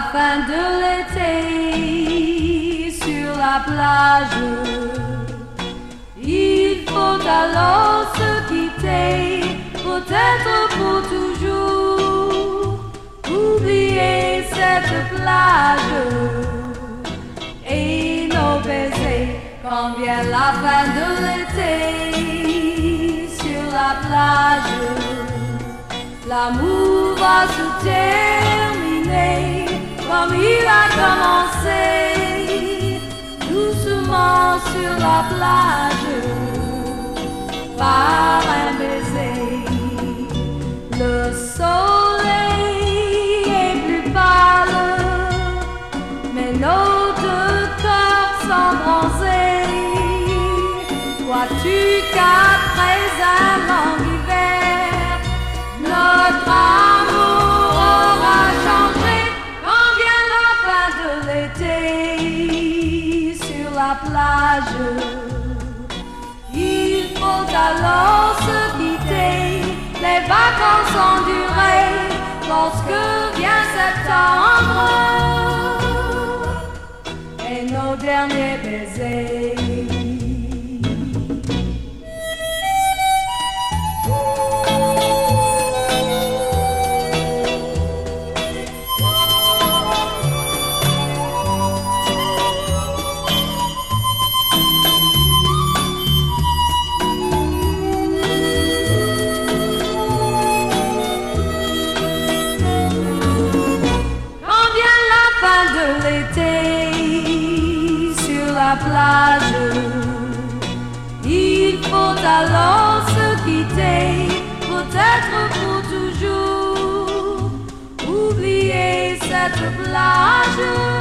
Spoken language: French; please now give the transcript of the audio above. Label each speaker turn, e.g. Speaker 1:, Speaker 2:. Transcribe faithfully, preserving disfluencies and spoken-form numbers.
Speaker 1: fin de l'été sur la plage, il faut alors se quitter, peut-être pour toujours, oublier cette plage et nos baisers. Quand vient la fin de l'été sur la plage, l'amour va se terminer comme il a commencé, doucement sur la plage, par un baiser. Le soleil est plus pâle, mais nos deux corps sont bronzés. Vois-tu qu'après un long hiver, notre amour aura changé? Quand vient la fin de l'été sur la plage, il faut alors se quitter. Les vacances ont duré lorsque vient septembre et nos derniers baisers. Plage, il faut alors se quitter, peut-être pour toujours, oublier cette plage.